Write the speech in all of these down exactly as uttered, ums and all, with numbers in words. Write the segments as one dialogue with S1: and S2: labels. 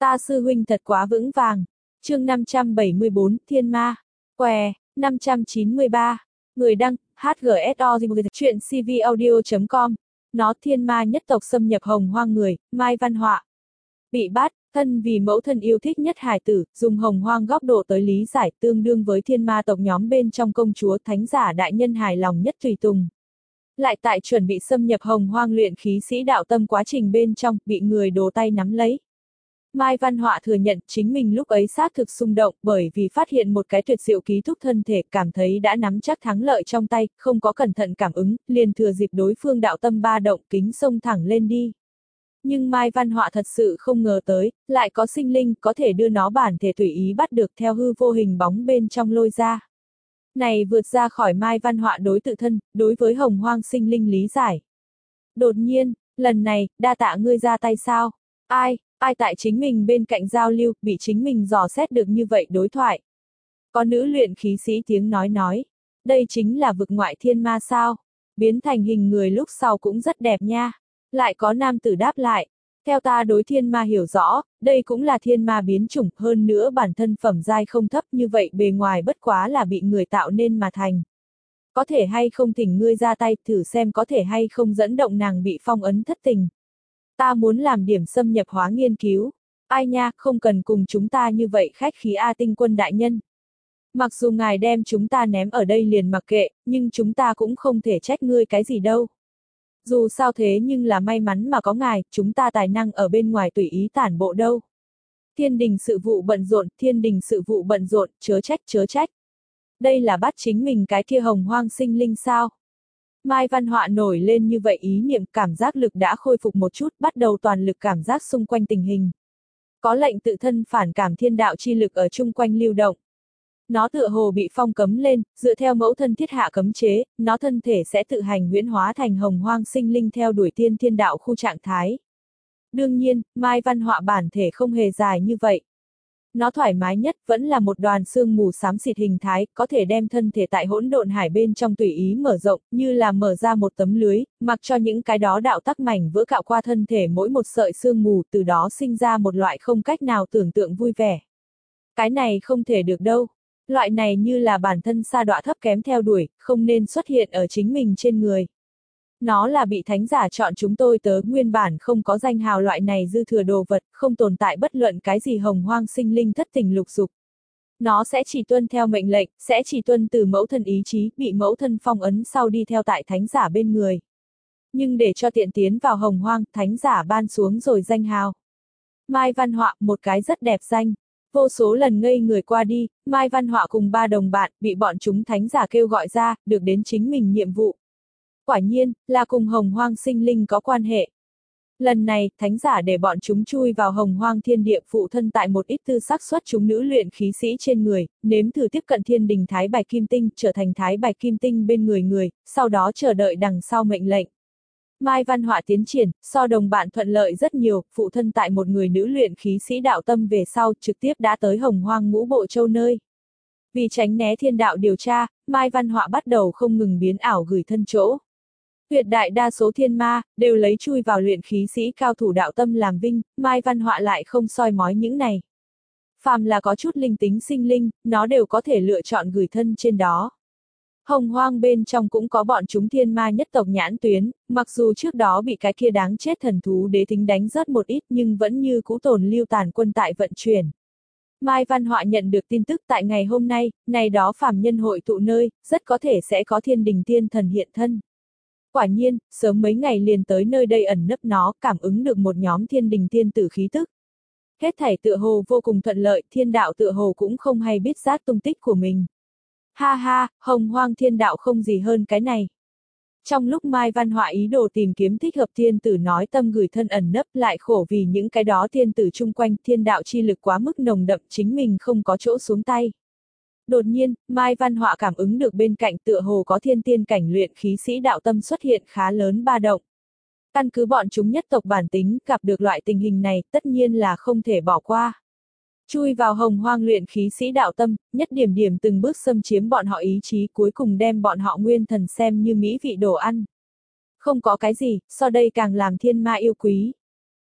S1: Ta sư huynh thật quá vững vàng. Chương năm trăm bảy mươi bốn, Thiên Ma. Què, năm trăm chín mươi ba. Người đăng, hát giê ét o chuyện c v audio chấm com. Nó thiên ma nhất tộc xâm nhập Hồng Hoang người, Mai Văn Họa. Bị bắt, thân vì mẫu thân yêu thích nhất hài tử, dùng Hồng Hoang góc độ tới lý giải tương đương với thiên ma tộc nhóm bên trong công chúa thánh giả đại nhân hài lòng nhất tùy tùng. Lại tại chuẩn bị xâm nhập Hồng Hoang luyện khí sĩ đạo tâm quá trình bên trong, bị người đồ tay nắm lấy. Mai Văn Họa thừa nhận chính mình lúc ấy xác thực xung động bởi vì phát hiện một cái tuyệt diệu ký thúc thân thể, cảm thấy đã nắm chắc thắng lợi trong tay, không có cẩn thận cảm ứng, liền thừa dịp đối phương đạo tâm ba động kính xông thẳng lên đi. Nhưng Mai Văn Họa thật sự không ngờ tới, lại có sinh linh có thể đưa nó bản thể tùy ý bắt được theo hư vô hình bóng bên trong lôi ra. Này vượt ra khỏi Mai Văn Họa đối tự thân, đối với Hồng Hoang sinh linh lý giải. Đột nhiên, lần này, đa tạ ngươi ra tay sao? Ai? Ai tại chính mình bên cạnh giao lưu, bị chính mình dò xét được như vậy đối thoại. Có nữ luyện khí sĩ tiếng nói nói. Đây chính là vực ngoại thiên ma sao? Biến thành hình người lúc sau cũng rất đẹp nha. Lại có nam tử đáp lại. Theo ta đối thiên ma hiểu rõ, đây cũng là thiên ma biến chủng, hơn nữa bản thân phẩm giai không thấp như vậy bề ngoài bất quá là bị người tạo nên mà thành. Có thể hay không thỉnh ngươi ra tay thử xem có thể hay không dẫn động nàng bị phong ấn thất tình. Ta muốn làm điểm xâm nhập hóa nghiên cứu. Ai nha, không cần cùng chúng ta như vậy khách khí A Tinh Quân đại nhân. Mặc dù ngài đem chúng ta ném ở đây liền mặc kệ, nhưng chúng ta cũng không thể trách ngươi cái gì đâu. Dù sao thế nhưng là may mắn mà có ngài, chúng ta tài năng ở bên ngoài tùy ý tản bộ đâu. Thiên đình sự vụ bận rộn, thiên đình sự vụ bận rộn, chớ trách chớ trách. Đây là bắt chính mình cái kia Hồng Hoang sinh linh sao? Mai Văn Họa nổi lên như vậy ý niệm, cảm giác lực đã khôi phục một chút, bắt đầu toàn lực cảm giác xung quanh tình hình. Có lệnh tự thân phản cảm thiên đạo chi lực ở chung quanh lưu động. Nó tựa hồ bị phong cấm lên, dựa theo mẫu thân thiết hạ cấm chế, nó thân thể sẽ tự hành huyễn hóa thành Hồng Hoang sinh linh theo đuổi tiên thiên đạo khu trạng thái. Đương nhiên, Mai Văn Họa bản thể không hề dài như vậy. Nó thoải mái nhất vẫn là một đoàn sương mù xám xịt hình thái, có thể đem thân thể tại hỗn độn hải bên trong tùy ý mở rộng, như là mở ra một tấm lưới, mặc cho những cái đó đạo tắc mảnh vỡ cạo qua thân thể mỗi một sợi sương mù, từ đó sinh ra một loại không cách nào tưởng tượng vui vẻ. Cái này không thể được đâu. Loại này như là bản thân sa đọa thấp kém theo đuổi, không nên xuất hiện ở chính mình trên người. Nó là bị thánh giả chọn chúng tôi tớ, nguyên bản không có danh hào loại này dư thừa đồ vật, không tồn tại bất luận cái gì Hồng Hoang sinh linh thất tình lục dục. Nó sẽ chỉ tuân theo mệnh lệnh, sẽ chỉ tuân từ mẫu thân ý chí, bị mẫu thân phong ấn sau đi theo tại thánh giả bên người. Nhưng để cho tiện tiến vào Hồng Hoang, thánh giả ban xuống rồi danh hào. Mai Văn Họa, một cái rất đẹp danh. Vô số lần ngây người qua đi, Mai Văn Họa cùng ba đồng bạn, bị bọn chúng thánh giả kêu gọi ra, được đến chính mình nhiệm vụ. Quả nhiên, là cùng Hồng Hoang sinh linh có quan hệ. Lần này, thánh giả để bọn chúng chui vào Hồng Hoang thiên địa, phụ thân tại một ít tư sắc xuất chúng nữ luyện khí sĩ trên người, nếm thử tiếp cận thiên đình Thái Bạch Kim Tinh, trở thành Thái Bạch Kim Tinh bên người người, sau đó chờ đợi đằng sau mệnh lệnh. Mai Văn Họa tiến triển, so đồng bạn thuận lợi rất nhiều, phụ thân tại một người nữ luyện khí sĩ đạo tâm về sau, trực tiếp đã tới Hồng Hoang Ngũ Bộ Châu nơi. Vì tránh né thiên đạo điều tra, Mai Văn Họa bắt đầu không ngừng biến ảo gửi thân chỗ. Tuyệt đại đa số thiên ma, đều lấy chui vào luyện khí sĩ cao thủ đạo tâm làm vinh, Mai Văn Họa lại không soi mói những này. Phàm là có chút linh tính sinh linh, nó đều có thể lựa chọn gửi thân trên đó. Hồng Hoang bên trong cũng có bọn chúng thiên ma nhất tộc nhãn tuyến, mặc dù trước đó bị cái kia đáng chết thần thú đế tính đánh rớt một ít nhưng vẫn như cũ tồn lưu tàn quân tại vận chuyển. Mai Văn Họa nhận được tin tức tại ngày hôm nay, này đó phàm nhân hội tụ nơi, rất có thể sẽ có thiên đình tiên thần hiện thân. Quả nhiên, sớm mấy ngày liền tới nơi đây ẩn nấp nó, cảm ứng được một nhóm thiên đình tiên tử khí tức. Hết thảy tựa hồ vô cùng thuận lợi, thiên đạo tựa hồ cũng không hay biết rát tung tích của mình. Ha ha, Hồng Hoang thiên đạo không gì hơn cái này. Trong lúc Mai Văn Họa ý đồ tìm kiếm thích hợp thiên tử nói tâm gửi thân ẩn nấp, lại khổ vì những cái đó thiên tử chung quanh, thiên đạo chi lực quá mức nồng đậm, chính mình không có chỗ xuống tay. Đột nhiên, Mai Văn Họa cảm ứng được bên cạnh tựa hồ có thiên tiên cảnh luyện khí sĩ đạo tâm xuất hiện khá lớn ba động. Căn cứ bọn chúng nhất tộc bản tính, gặp được loại tình hình này, tất nhiên là không thể bỏ qua. Chui vào Hồng Hoang luyện khí sĩ đạo tâm, nhất điểm điểm từng bước xâm chiếm bọn họ ý chí, cuối cùng đem bọn họ nguyên thần xem như mỹ vị đồ ăn. Không có cái gì, so đây càng làm thiên ma yêu quý.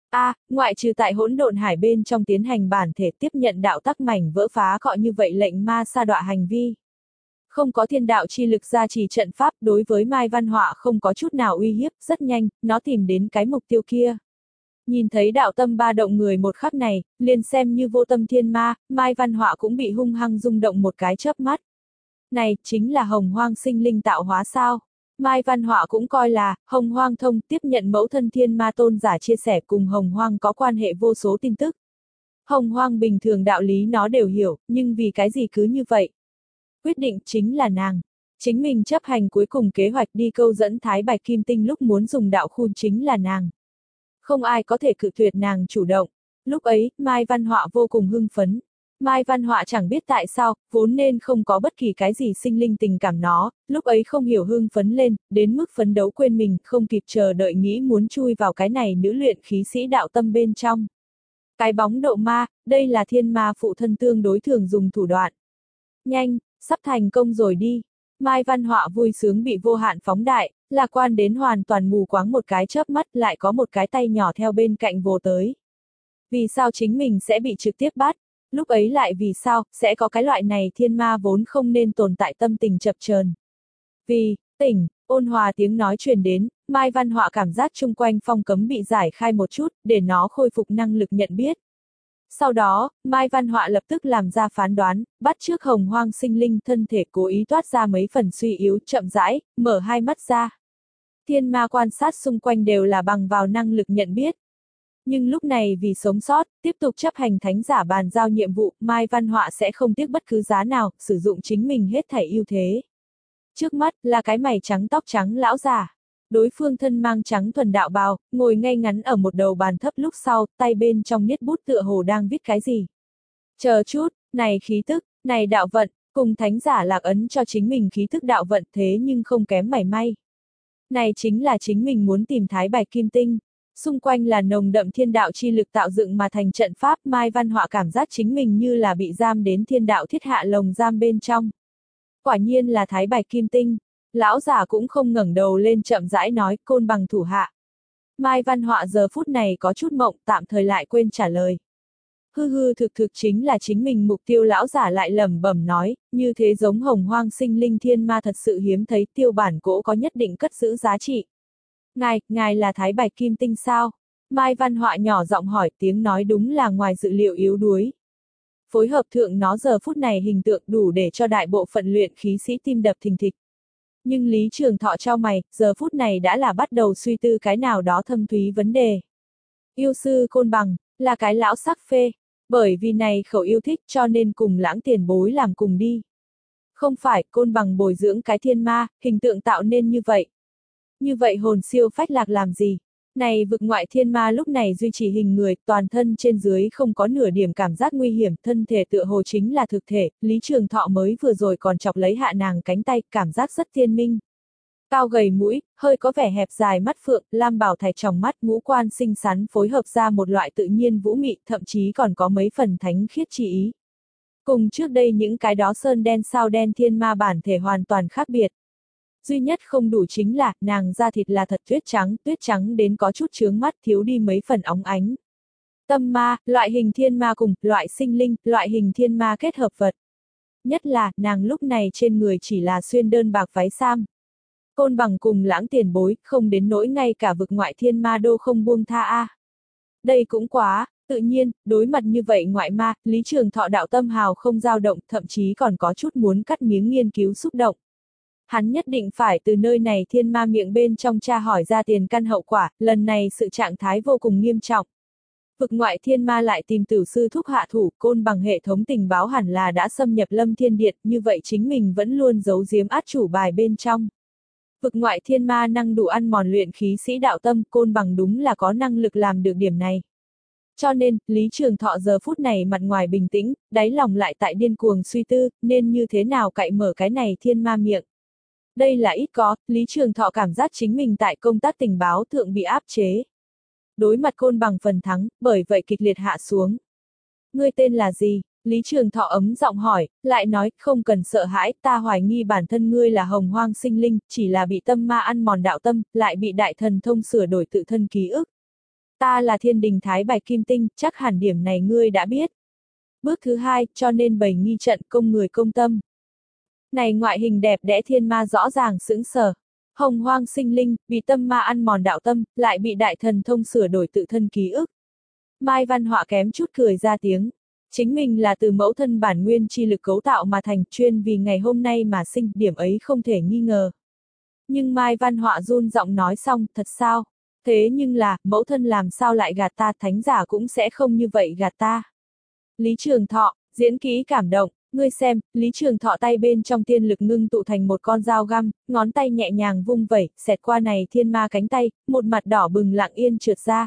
S1: A, à, ngoại trừ tại hỗn độn hải bên trong tiến hành bản thể tiếp nhận đạo tắc mảnh vỡ phá cọ như vậy lệnh ma sa đọa hành vi. Không có thiên đạo chi lực gia trì trận pháp đối với Mai Văn Họa không có chút nào uy hiếp, rất nhanh, nó tìm đến cái mục tiêu kia. Nhìn thấy đạo tâm ba động người một khắc này, liền xem như vô tâm thiên ma, Mai Văn Họa cũng bị hung hăng rung động một cái chớp mắt. Này, chính là hồng hoang sinh linh tạo hóa sao? Mai Văn Họa cũng coi là, hồng hoang thông tiếp nhận mẫu thân thiên ma tôn giả chia sẻ cùng hồng hoang có quan hệ vô số tin tức. Hồng hoang bình thường đạo lý nó đều hiểu, nhưng vì cái gì cứ như vậy? Quyết định chính là nàng. Chính mình chấp hành cuối cùng kế hoạch đi câu dẫn Thái Bạch Kim Tinh lúc muốn dùng đạo khu chính là nàng. Không ai có thể cự tuyệt nàng chủ động. Lúc ấy, Mai Văn Họa vô cùng hưng phấn. Mai Văn Họa chẳng biết tại sao, vốn nên không có bất kỳ cái gì sinh linh tình cảm nó, lúc ấy không hiểu hưng phấn lên, đến mức phấn đấu quên mình, không kịp chờ đợi nghĩ muốn chui vào cái này nữ luyện khí sĩ đạo tâm bên trong. Cái bóng độ ma, đây là thiên ma phụ thân tương đối thường dùng thủ đoạn. Nhanh, sắp thành công rồi đi. Mai Văn Họa vui sướng bị vô hạn phóng đại, lạc quan đến hoàn toàn mù quáng một cái chớp mắt lại có một cái tay nhỏ theo bên cạnh vồ tới. Vì sao chính mình sẽ bị trực tiếp bắt? Lúc ấy lại vì sao, sẽ có cái loại này thiên ma vốn không nên tồn tại tâm tình chập chờn. Vì, tỉnh, ôn hòa tiếng nói truyền đến, Mai Văn Họa cảm giác chung quanh phong cấm bị giải khai một chút, để nó khôi phục năng lực nhận biết. Sau đó, Mai Văn Họa lập tức làm ra phán đoán, bắt trước hồng hoang sinh linh thân thể cố ý toát ra mấy phần suy yếu chậm rãi, mở hai mắt ra. Thiên ma quan sát xung quanh đều là bằng vào năng lực nhận biết. Nhưng lúc này vì sống sót, tiếp tục chấp hành thánh giả bàn giao nhiệm vụ, Mai Văn Họa sẽ không tiếc bất cứ giá nào, sử dụng chính mình hết thảy ưu thế. Trước mắt, là cái mày trắng tóc trắng lão già. Đối phương thân mang trắng thuần đạo bào, ngồi ngay ngắn ở một đầu bàn thấp lúc sau, tay bên trong niết bút tựa hồ đang viết cái gì. Chờ chút, này khí tức, này đạo vận, cùng thánh giả lạc ấn cho chính mình khí tức đạo vận thế nhưng không kém mảy may. Này chính là chính mình muốn tìm Thái Bạch Kim Tinh. Xung quanh là nồng đậm thiên đạo chi lực tạo dựng mà thành trận pháp, Mai Văn Họa cảm giác chính mình như là bị giam đến thiên đạo thiết hạ lồng giam bên trong. Quả nhiên là Thái Bạch Kim Tinh. Lão giả cũng không ngẩng đầu lên chậm rãi nói, Côn Bằng thủ hạ. Mai Văn Họa giờ phút này có chút mộng, tạm thời lại quên trả lời. Hư hư thực thực chính là chính mình mục tiêu, lão giả lại lẩm bẩm nói, như thế giống hồng hoang sinh linh thiên ma thật sự hiếm thấy, tiêu bản gỗ có nhất định cất giữ giá trị. Ngài, ngài là Thái Bạch Kim Tinh sao? Mai Văn Họa nhỏ giọng hỏi, tiếng nói đúng là ngoài dự liệu yếu đuối. Phối hợp thượng nó giờ phút này hình tượng đủ để cho đại bộ phận luyện khí sĩ tim đập thình thịch. Nhưng Lý Trường Thọ trao mày, giờ phút này đã là bắt đầu suy tư cái nào đó thâm thúy vấn đề. Yêu sư Côn Bằng, là cái lão sắc phê, bởi vì này khẩu yêu thích cho nên cùng Lãng tiền bối làm cùng đi. Không phải, Côn Bằng bồi dưỡng cái thiên ma, hình tượng tạo nên như vậy. Như vậy hồn siêu phách lạc làm gì? Này vực ngoại thiên ma lúc này duy trì hình người, toàn thân trên dưới không có nửa điểm cảm giác nguy hiểm, thân thể tựa hồ chính là thực thể, Lý Trường Thọ mới vừa rồi còn chọc lấy hạ nàng cánh tay, cảm giác rất thiên minh. Cao gầy mũi, hơi có vẻ hẹp dài mắt phượng, lam bảo thạch tròng mắt, ngũ quan xinh xắn phối hợp ra một loại tự nhiên vũ mị, thậm chí còn có mấy phần thánh khiết chi ý. Cùng trước đây những cái đó sơn đen sao đen thiên ma bản thể hoàn toàn khác biệt. Duy nhất không đủ chính là, nàng da thịt là thật tuyết trắng, tuyết trắng đến có chút chướng mắt, thiếu đi mấy phần óng ánh. Tâm ma, loại hình thiên ma cùng, loại sinh linh, loại hình thiên ma kết hợp vật. Nhất là, nàng lúc này trên người chỉ là xuyên đơn bạc váy sam. Côn Bằng cùng Lãng tiền bối, không đến nỗi ngay cả vực ngoại thiên ma đô không buông tha a. Đây cũng quá, tự nhiên, đối mặt như vậy ngoại ma, Lý Trường Thọ đạo tâm hào không dao động, thậm chí còn có chút muốn cắt miếng nghiên cứu xúc động. Hắn nhất định phải từ nơi này thiên ma miệng bên trong tra hỏi ra tiền căn hậu quả, lần này sự trạng thái vô cùng nghiêm trọng. Vực ngoại thiên ma lại tìm tử sư thúc hạ thủ, Côn Bằng hệ thống tình báo hẳn là đã xâm nhập Lâm Thiên Điện, như vậy chính mình vẫn luôn giấu giếm át chủ bài bên trong. Vực ngoại thiên ma năng đủ ăn mòn luyện khí sĩ đạo tâm, Côn Bằng đúng là có năng lực làm được điểm này. Cho nên, Lý Trường Thọ giờ phút này mặt ngoài bình tĩnh, đáy lòng lại tại điên cuồng suy tư, nên như thế nào cậy mở cái này thiên ma miệng. Đây là ít có, Lý Trường Thọ cảm giác chính mình tại công tác tình báo thượng bị áp chế. Đối mặt Côn Bằng phần thắng, bởi vậy kịch liệt hạ xuống. Ngươi tên là gì? Lý Trường Thọ ấm giọng hỏi, lại nói, không cần sợ hãi, ta hoài nghi bản thân ngươi là hồng hoang sinh linh, chỉ là bị tâm ma ăn mòn đạo tâm, lại bị đại thần thông sửa đổi tự thân ký ức. Ta là thiên đình Thái Bạch Kim Tinh, chắc hẳn điểm này ngươi đã biết. Bước thứ hai, cho nên bày nghi trận công người công tâm. Này ngoại hình đẹp đẽ thiên ma rõ ràng sững sờ. Hồng hoang sinh linh, bị tâm ma ăn mòn đạo tâm, lại bị đại thần thông sửa đổi tự thân ký ức. Mai Văn Họa kém chút cười ra tiếng. Chính mình là từ mẫu thân bản nguyên chi lực cấu tạo mà thành, chuyên vì ngày hôm nay mà sinh, điểm ấy không thể nghi ngờ. Nhưng Mai Văn Họa run giọng nói xong, thật sao? Thế nhưng là, mẫu thân làm sao lại gạt ta, thánh giả cũng sẽ không như vậy gạt ta. Lý Trường Thọ, diễn kỹ cảm động, ngươi xem, Lý Trường Thọ tay bên trong tiên lực ngưng tụ thành một con dao găm, ngón tay nhẹ nhàng vung vẩy, xẹt qua này thiên ma cánh tay, một mặt đỏ bừng lặng yên trượt ra.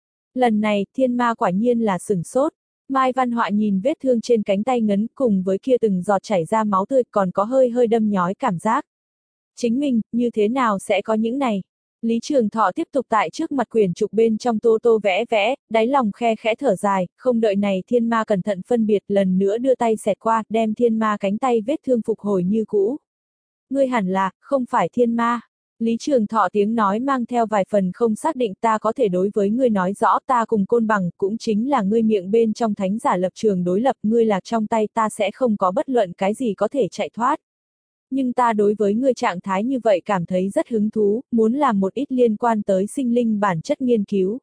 S1: Lần này, thiên ma quả nhiên là sửng sốt. Mai Văn Họa nhìn vết thương trên cánh tay ngấn cùng với kia từng giọt chảy ra máu tươi còn có hơi hơi đâm nhói cảm giác. Chính mình, như thế nào sẽ có những này? Lý Trường Thọ tiếp tục tại trước mặt quyển trục bên trong tô tô vẽ vẽ, đáy lòng khe khẽ thở dài, không đợi này thiên ma cẩn thận phân biệt lần nữa đưa tay xẹt qua, đem thiên ma cánh tay vết thương phục hồi như cũ. Ngươi hẳn là, không phải thiên ma. Lý Trường Thọ tiếng nói mang theo vài phần không xác định ta có thể đối với ngươi nói rõ ta cùng côn bằng cũng chính là ngươi miệng bên trong thánh giả lập trường đối lập ngươi lạc trong tay ta sẽ không có bất luận cái gì có thể chạy thoát. Nhưng ta đối với ngươi trạng thái như vậy cảm thấy rất hứng thú, muốn làm một ít liên quan tới sinh linh bản chất nghiên cứu.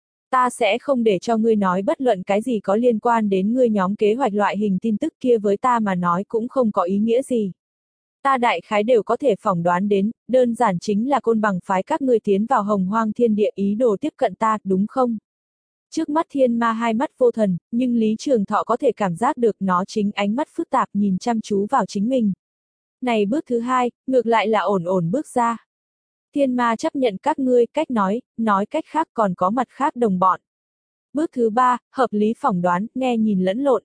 S1: Ta sẽ không để cho ngươi nói bất luận cái gì có liên quan đến ngươi nhóm kế hoạch loại hình tin tức kia với ta mà nói cũng không có ý nghĩa gì. Ta đại khái đều có thể phỏng đoán đến, đơn giản chính là côn bằng phái các ngươi tiến vào hồng hoang thiên địa ý đồ tiếp cận ta, đúng không? Trước mắt thiên ma hai mắt vô thần, nhưng Lý Trường Thọ có thể cảm giác được nó chính ánh mắt phức tạp nhìn chăm chú vào chính mình. Này bước thứ hai, ngược lại là ổn ổn bước ra. Thiên ma chấp nhận các ngươi cách nói, nói cách khác còn có mặt khác đồng bọn. Bước thứ ba, hợp lý phỏng đoán, nghe nhìn lẫn lộn.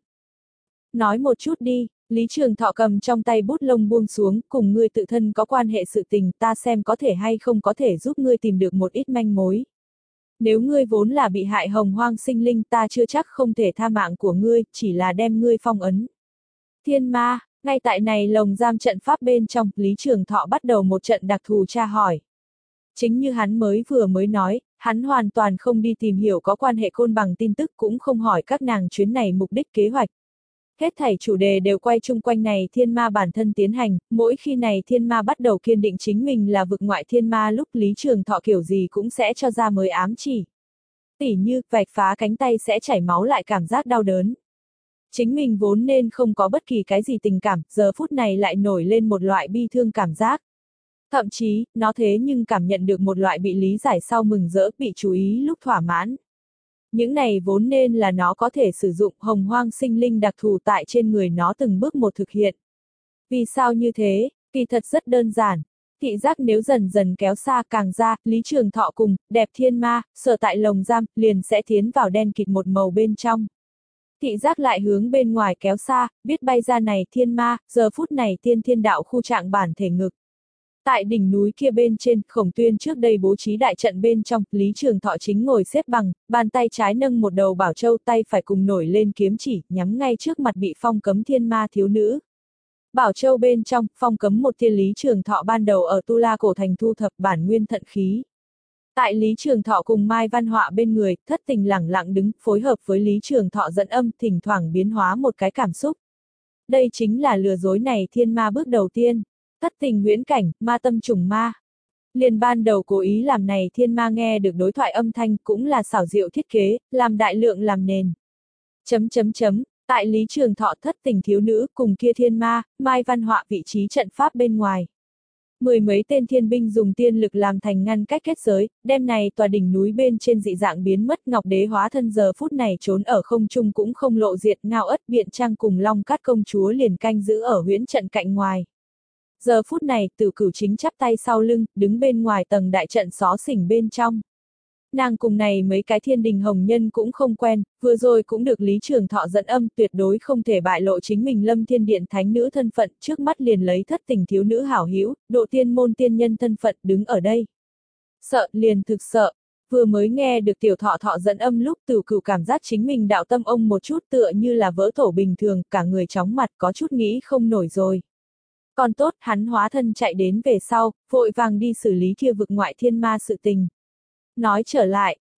S1: Nói một chút đi, Lý Trường Thọ cầm trong tay bút lông buông xuống, cùng ngươi tự thân có quan hệ sự tình, ta xem có thể hay không có thể giúp ngươi tìm được một ít manh mối. Nếu ngươi vốn là bị hại hồng hoang sinh linh ta chưa chắc không thể tha mạng của ngươi, chỉ là đem ngươi phong ấn. Thiên ma, ngay tại này lồng giam trận pháp bên trong, Lý Trường Thọ bắt đầu một trận đặc thù tra hỏi. Chính như hắn mới vừa mới nói, hắn hoàn toàn không đi tìm hiểu có quan hệ côn bằng tin tức cũng không hỏi các nàng chuyến này mục đích kế hoạch. Hết thảy chủ đề đều quay chung quanh này thiên ma bản thân tiến hành, mỗi khi này thiên ma bắt đầu kiên định chính mình là vực ngoại thiên ma lúc Lý Trường Thọ kiểu gì cũng sẽ cho ra mới ám chỉ. Tỉ như, vạch phá cánh tay sẽ chảy máu lại cảm giác đau đớn. Chính mình vốn nên không có bất kỳ cái gì tình cảm, giờ phút này lại nổi lên một loại bi thương cảm giác. Thậm chí, nó thế nhưng cảm nhận được một loại bị lý giải sau mừng rỡ, bị chú ý lúc thỏa mãn. Những này vốn nên là nó có thể sử dụng hồng hoang sinh linh đặc thù tại trên người nó từng bước một thực hiện. Vì sao như thế? Kỳ thật rất đơn giản. Thị giác nếu dần dần kéo xa càng ra, Lý Trường Thọ cùng, đẹp thiên ma, sở tại lồng giam, liền sẽ tiến vào đen kịt một màu bên trong. Thị giác lại hướng bên ngoài kéo xa, biết bay ra này thiên ma, giờ phút này tiên thiên đạo khu trạng bản thể ngực. Tại đỉnh núi kia bên trên, Khổng Tuyên trước đây bố trí đại trận bên trong, Lý Trường Thọ chính ngồi xếp bằng, bàn tay trái nâng một đầu bảo châu, tay phải cùng nổi lên kiếm chỉ, nhắm ngay trước mặt bị phong cấm thiên ma thiếu nữ. Bảo châu bên trong, phong cấm một thiên Lý Trường Thọ ban đầu ở Tu La Cổ Thành thu thập bản nguyên thận khí. Tại Lý Trường Thọ cùng Mai Văn Họa bên người, thất tình lẳng lặng đứng, phối hợp với Lý Trường Thọ dẫn âm, thỉnh thoảng biến hóa một cái cảm xúc. Đây chính là lừa dối này thiên ma bước đầu tiên. Thất tình huyễn cảnh, ma tâm trùng ma. Liền ban đầu cố ý làm này thiên ma nghe được đối thoại âm thanh cũng là xảo diệu thiết kế, làm đại lượng làm nền. Chấm chấm chấm, tại Lý Trường Thọ thất tình thiếu nữ cùng kia thiên ma, Mai Văn Họa vị trí trận pháp bên ngoài. Mười mấy tên thiên binh dùng tiên lực làm thành ngăn cách kết giới, đem này tòa đỉnh núi bên trên dị dạng biến mất Ngọc Đế hóa thân giờ phút này trốn ở không trung cũng không lộ diệt Ngao Ất Biện Trang cùng Long Cát công chúa liền canh giữ ở huyễn trận cạnh ngoài. Giờ phút này, Tử Cửu chính chắp tay sau lưng, đứng bên ngoài tầng đại trận xó xỉnh bên trong. Nàng cùng này mấy cái thiên đình hồng nhân cũng không quen, vừa rồi cũng được Lý Trường Thọ dẫn âm tuyệt đối không thể bại lộ chính mình Lâm Thiên Điện thánh nữ thân phận, trước mắt liền lấy thất tình thiếu nữ hảo hữu, độ tiên môn tiên nhân thân phận đứng ở đây. Sợ, liền thực sợ. Vừa mới nghe được tiểu thọ thọ dẫn âm lúc Tử Cửu cảm giác chính mình đạo tâm ông một chút tựa như là vỡ tổ bình thường, cả người chóng mặt có chút nghĩ không nổi rồi. Còn tốt, hắn hóa thân chạy đến về sau, vội vàng đi xử lý kia vực ngoại thiên ma sự tình. Nói trở lại,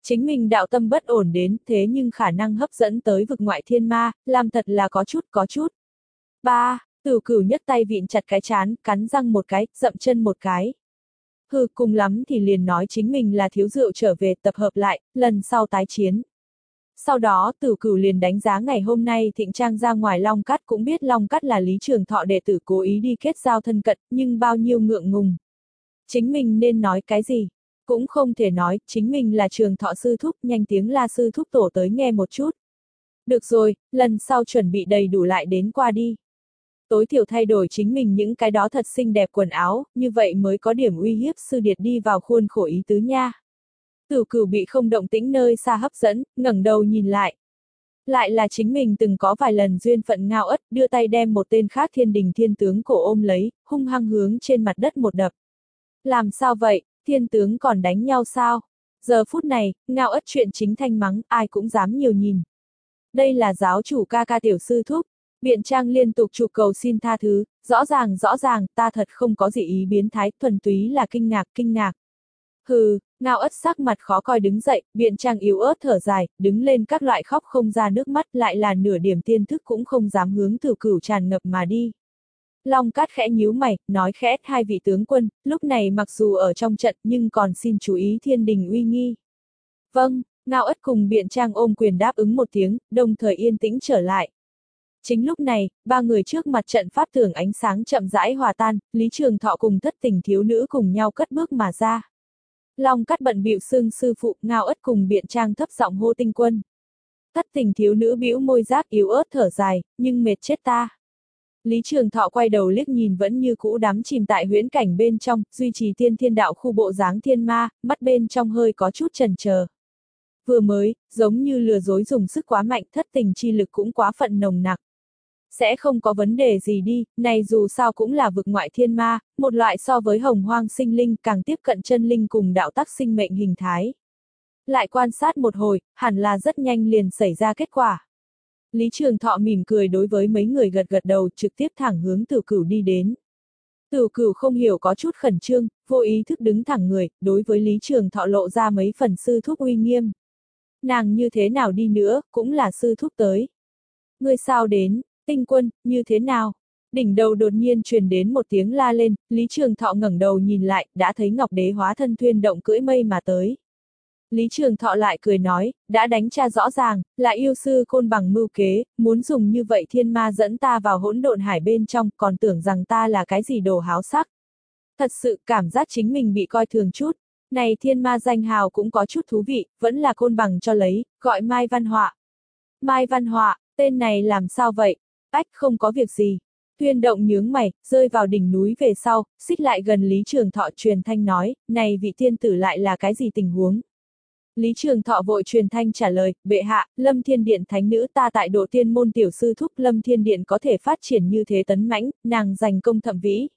S1: Chính mình đạo tâm bất ổn đến thế nhưng khả năng hấp dẫn tới vực ngoại thiên ma, làm thật là có chút có chút. Ba, Tửu Cửu nhấc tay vịn chặt cái chán, cắn răng một cái, dậm chân một cái. Hừ, cùng lắm thì liền nói chính mình là thiếu rượu trở về tập hợp lại, lần sau tái chiến. Sau đó Tửu Cửu liền đánh giá ngày hôm nay thịnh trang ra ngoài Long Cắt, cũng biết Long Cắt là Lý Trường Thọ đệ tử cố ý đi kết giao thân cận, nhưng bao nhiêu ngượng ngùng. Chính mình nên nói cái gì? Cũng không thể nói, chính mình là Trường Thọ sư thúc, nhanh tiếng la sư thúc tổ tới nghe một chút. Được rồi, lần sau chuẩn bị đầy đủ lại đến qua đi. Tối thiểu thay đổi chính mình những cái đó thật xinh đẹp quần áo, như vậy mới có điểm uy hiếp sư điệt đi vào khuôn khổ ý tứ nha. Tửu Cửu bị không động tĩnh nơi xa hấp dẫn, ngẩng đầu nhìn lại. Lại là chính mình từng có vài lần duyên phận Ngao Ất, đưa tay đem một tên khác thiên đình thiên tướng cổ ôm lấy, hung hăng hướng trên mặt đất một đập. Làm sao vậy, thiên tướng còn đánh nhau sao? Giờ phút này, Ngao Ất chuyện chính thanh mắng, ai cũng dám nhiều nhìn. Đây là giáo chủ ca ca tiểu sư thúc. Biện Trang liên tục chụp cầu xin tha thứ, rõ ràng rõ ràng, ta thật không có gì ý biến thái, thuần túy là kinh ngạc, kinh ngạc. Hừ, Ngao Ất sắc mặt khó coi đứng dậy, Biện Trang yếu ớt thở dài, đứng lên các loại khóc không ra nước mắt, lại là nửa điểm tiên thức cũng không dám hướng Tửu Cửu tràn ngập mà đi. Long Cát khẽ nhíu mày, nói khẽ, hai vị tướng quân, lúc này mặc dù ở trong trận nhưng còn xin chú ý thiên đình uy nghi. Vâng, Ngao Ất cùng Biện Trang ôm quyền đáp ứng một tiếng, đồng thời yên tĩnh trở lại. Chính lúc này, ba người trước mặt trận pháp tường ánh sáng chậm rãi hòa tan, Lý Trường Thọ cùng thất tình thiếu nữ cùng nhau cất bước mà ra. Long Cát bận bịu xưng sư phụ, Ngao Ất cùng Biện Trang thấp giọng hô tinh quân. Thất tình thiếu nữ bĩu môi giác yếu ớt thở dài, nhưng mệt chết ta. Lý Trường Thọ quay đầu liếc nhìn vẫn như cũ đắm chìm tại huyễn cảnh bên trong, duy trì tiên thiên đạo khu bộ dáng thiên ma, mắt bên trong hơi có chút chần chờ. Vừa mới, giống như lừa dối dùng sức quá mạnh, thất tình chi lực cũng quá phận nồng nặc. Sẽ không có vấn đề gì đi, này dù sao cũng là vực ngoại thiên ma, một loại so với hồng hoang sinh linh càng tiếp cận chân linh cùng đạo tắc sinh mệnh hình thái. Lại quan sát một hồi, hẳn là rất nhanh liền xảy ra kết quả. Lý Trường Thọ mỉm cười đối với mấy người gật gật đầu, trực tiếp thẳng hướng Tửu Cửu đi đến. Tửu Cửu không hiểu có chút khẩn trương, vô ý thức đứng thẳng người, đối với Lý Trường Thọ lộ ra mấy phần sư thúc uy nghiêm. Nàng như thế nào đi nữa, cũng là sư thúc tới. Ngươi sao đến, tinh quân, như thế nào? Đỉnh đầu đột nhiên truyền đến một tiếng la lên, Lý Trường Thọ ngẩng đầu nhìn lại, đã thấy Ngọc Đế hóa thân thuyên động cưỡi mây mà tới. Lý Trường Thọ lại cười nói, đã đánh tra rõ ràng, là yêu sư Côn Bằng mưu kế, muốn dùng như vậy thiên ma dẫn ta vào hỗn độn hải bên trong, còn tưởng rằng ta là cái gì đồ háo sắc. Thật sự cảm giác chính mình bị coi thường chút. Này thiên ma danh hào cũng có chút thú vị, vẫn là Côn Bằng cho lấy, gọi Mai Văn Họa. Mai Văn Họa, tên này làm sao vậy? Ách, không có việc gì. Thuyên động nhướng mày, rơi vào đỉnh núi về sau, xích lại gần Lý Trường Thọ truyền thanh nói, này vị tiên tử lại là cái gì tình huống? Lý Trường Thọ vội truyền thanh trả lời, bệ hạ, Lâm Thiên Điện thánh nữ ta tại độ tiên môn tiểu sư thúc Lâm Thiên Điện có thể phát triển như thế tấn mãnh, nàng giành công thậm vĩ.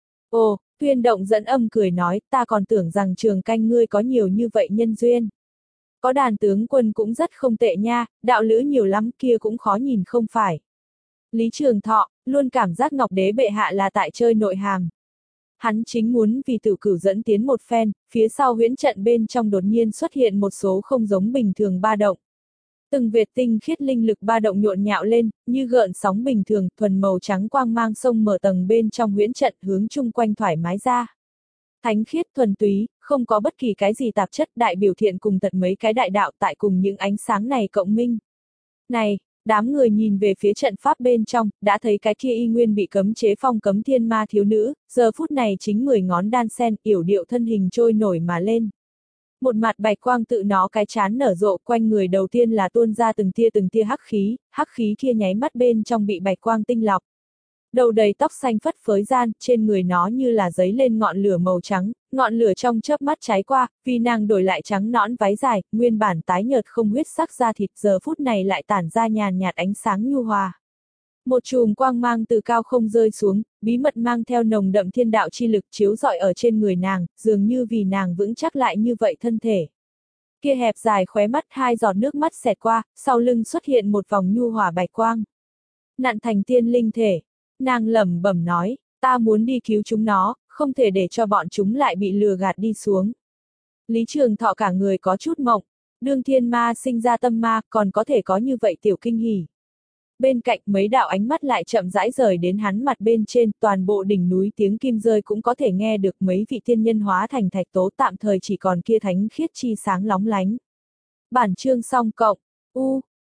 S1: Ồ, Thuyên động dẫn âm cười nói, ta còn tưởng rằng Trường Canh ngươi có nhiều như vậy nhân duyên. Có đàn tướng quân cũng rất không tệ nha, đạo lữ nhiều lắm kia cũng khó nhìn không phải. Lý Trường Thọ, luôn cảm giác Ngọc Đế bệ hạ là tại chơi nội hàm. Hắn chính muốn vì Tửu Cửu dẫn tiến một phen, phía sau huyễn trận bên trong đột nhiên xuất hiện một số không giống bình thường ba động. Từng vệt tinh khiết linh lực ba động nhộn nhạo lên, như gợn sóng bình thường, thuần màu trắng quang mang sông mở tầng bên trong huyễn trận hướng chung quanh thoải mái ra. Thánh khiết thuần túy, không có bất kỳ cái gì tạp chất, đại biểu thiện cùng tật mấy cái đại đạo tại cùng những ánh sáng này cộng minh. Này, đám người nhìn về phía trận pháp bên trong, đã thấy cái kia y nguyên bị cấm chế phong cấm thiên ma thiếu nữ, giờ phút này chính mười ngón đan sen, yểu điệu thân hình trôi nổi mà lên. Một mặt bạch quang tự nó cái chán nở rộ, quanh người đầu tiên là tuôn ra từng tia từng tia hắc khí, hắc khí kia nháy mắt bên trong bị bạch quang tinh lọc. Đầu đầy tóc xanh phất phới gian, trên người nó như là giấy lên ngọn lửa màu trắng, ngọn lửa trong chớp mắt cháy qua, vì nàng đổi lại trắng nõn váy dài, nguyên bản tái nhợt không huyết sắc da thịt giờ phút này lại tản ra nhàn nhạt ánh sáng nhu hòa. Một chùm quang mang từ cao không rơi xuống, bí mật mang theo nồng đậm thiên đạo chi lực chiếu rọi ở trên người nàng, dường như vì nàng vững chắc lại như vậy thân thể. Kia hẹp dài khóe mắt hai giọt nước mắt xẹt qua, sau lưng xuất hiện một vòng nhu hòa bạch quang. Nặn thành tiên linh thể. Nàng lẩm bẩm nói, ta muốn đi cứu chúng nó, không thể để cho bọn chúng lại bị lừa gạt đi xuống. Lý Trường Thọ cả người có chút mộng, Đương thiên ma sinh ra tâm ma, còn có thể có như vậy tiểu kinh hỉ. Bên cạnh mấy đạo ánh mắt lại chậm rãi rời đến hắn mặt bên trên, toàn bộ đỉnh núi tiếng kim rơi cũng có thể nghe được mấy vị thiên nhân hóa thành thạch tố, tạm thời chỉ còn kia thánh khiết chi sáng lóng lánh. Bản chương xong cộng, u,